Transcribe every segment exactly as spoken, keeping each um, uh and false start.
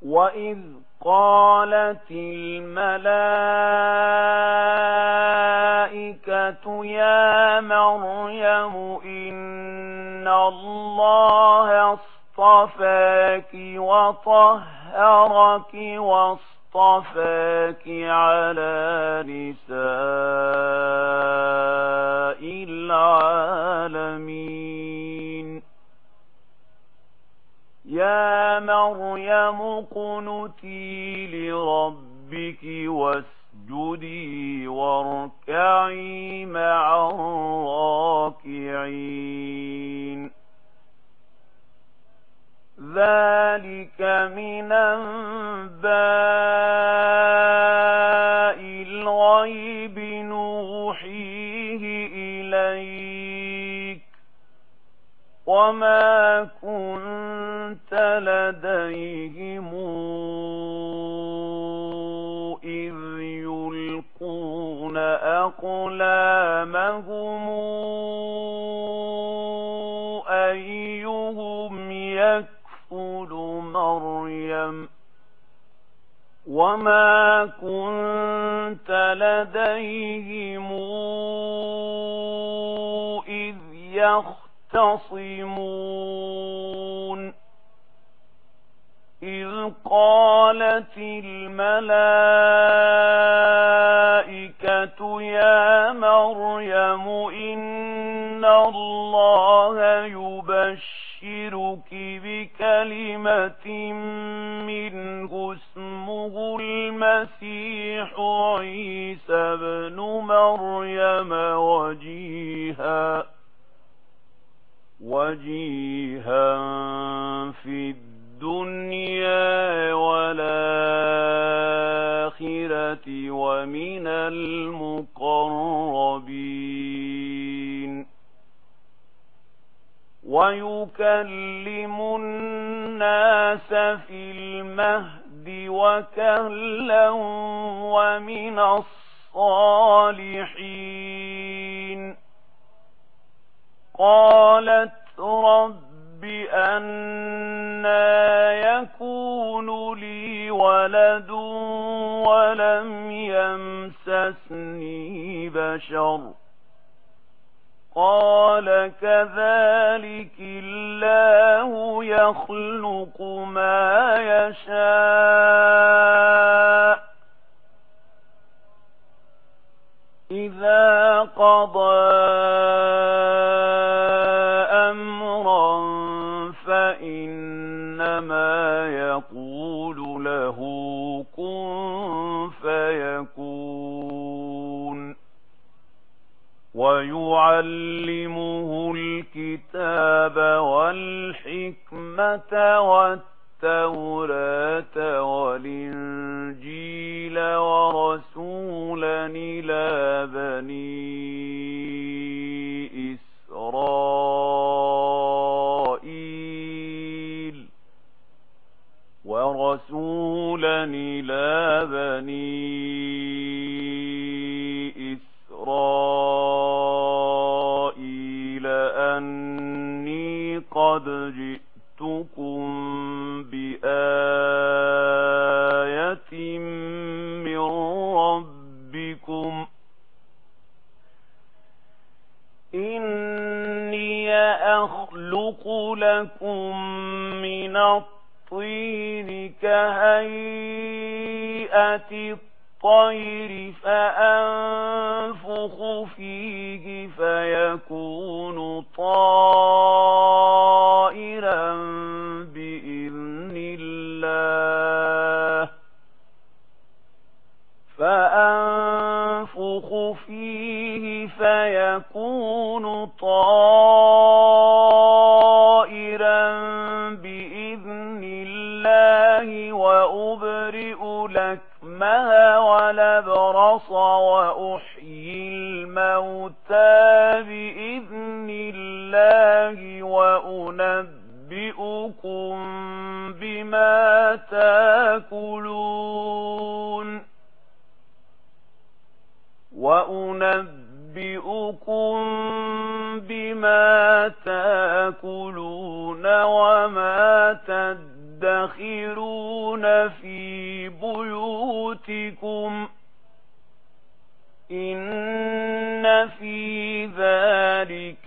وإذ قالت الملائكة يا مريم إن الله اصطفاك وطهرك واصطفاك على نساء العالمين. يا مريم اقنتي لربك واسجدي واركعي مع الراكعين. ذلك من أنباء الغيب نوحيه إليك وما كنت لديهم إذ يلقون أقلامهم أيهم يكفل مريم وما كنت لديهم إذ يختصمون إذ قالت الملائكة يا مريم إن الله يبشرك بكلمة منه اسمه المسيح عيسى بن مريم وجيها وجيها في الدنيا والآخرة ومن المقربين ويكلم الناس في المهد وكهلا ومن الصالحين. قالت رب أنى يكون لي ولد ولم يمسسني بشر قال كذلك الله يخلق ما يشاء إذا قضى أمرا فإنما يقول له كن فيكون. ويعلمه الكتاب والحكمة والتوراة والإنجيل ورسولا إلى بني إسرائيل ورسولا إلى بني إسرائيل أني قد جئتكم بآية من ربكم إني أخلق لكم من الطين كهيئة الطير فأنفخ فيه فيكون طائرا بإذن الله فأنفخ فيه فيكون طائرا بإذن الله وأبرئ لكمها ولبرص وأحيي الموتى بإذن الله وأنبئكم بما تأكلون وأنبئكم بما تأكلون وما تدخرون تدخرون في بيوتكم إن في ذلك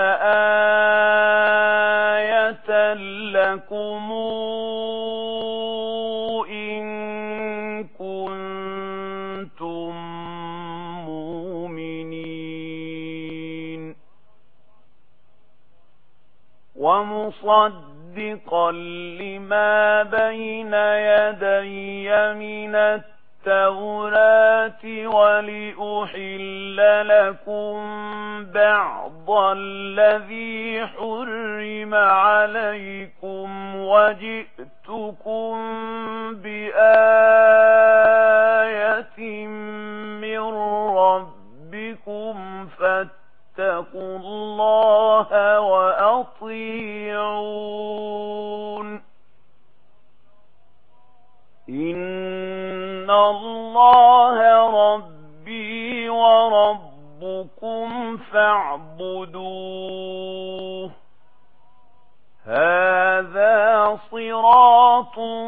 لآية لكم إن كنتم مؤمنين ومصدقا لما بين يدي من التوراة ولأحل لكم بعض الذي حرم عليكم وجئتكم بآية من ربكم فاتقوا الله وأطيعون إن الله ربي وربكم فاعبدوه هذا صراط